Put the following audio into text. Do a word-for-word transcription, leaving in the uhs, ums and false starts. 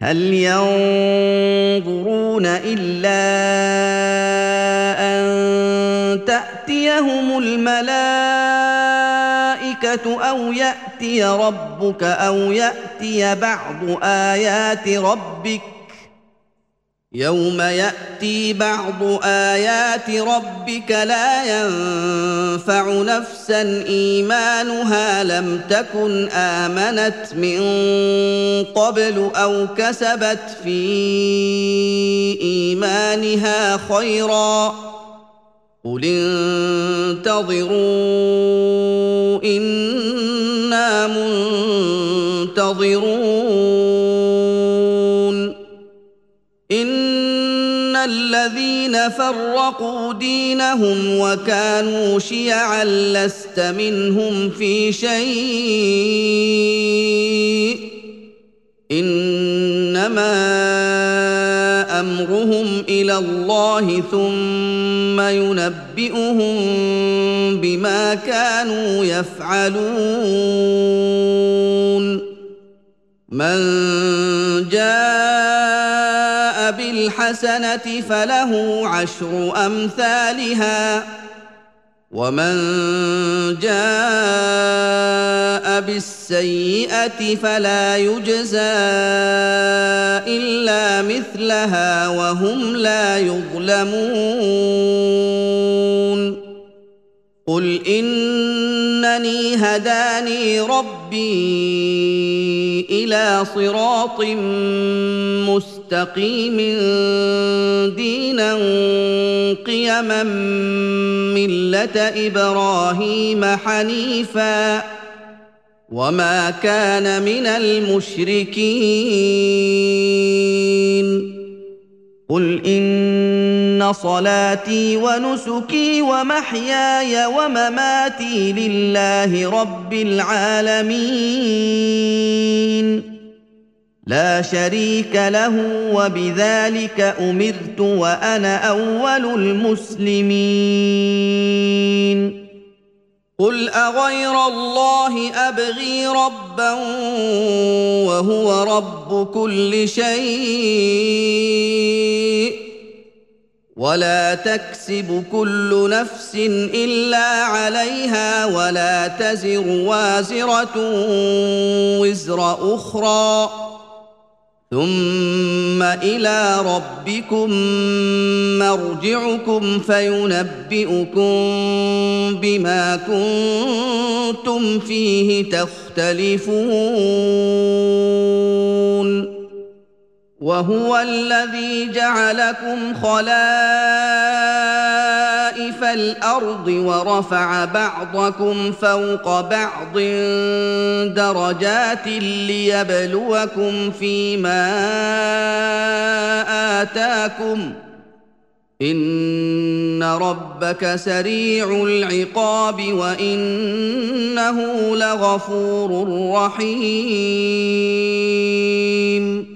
هل ينظرون إلا أن تأتيهم الملائكة أو يأتي ربك أو يأتي بعض آيات ربك يوم يأتي بعض آيات ربك لا ينفع نفسا إيمانها لم تكن آمنت من قبل أو كسبت في إيمانها خيرا قل انتظروا إنا منتظرون إن الذين فرقوا دينهم وكانوا شيعا لست منهم في شيء إنما أمرهم إلى الله ثم ينبئهم بما كانوا يفعلون من جاء بالحسنة فله عشر أمثالها ومن جاء بالسيئة فلا يجزى إلا مثلها وهم لا يظلمون قل إنني هداني ربي إلى صراط مستقيم دينا قيما ملة إبراهيم حنيفا وما كان من المشركين قل إن صلاتي ونسكي ومحياي ومماتي لله رب العالمين لا شريك له وبذلك أمرت وأنا أول المسلمين قل أغير الله أبغي ربا وهو رب كل شيء ولا تكسب كل نفس إلا عليها ولا تزر وازرة وزر أخرى ثم إلى ربكم مرجعكم فينبئكم بما كنتم فيه تختلفون وهو الذي جعلكم خلائف الأرض ورفع بعضكم فوق بعض درجات ليبلوكم فيما آتاكم إن ربك سريع العقاب وإنه لغفور رحيم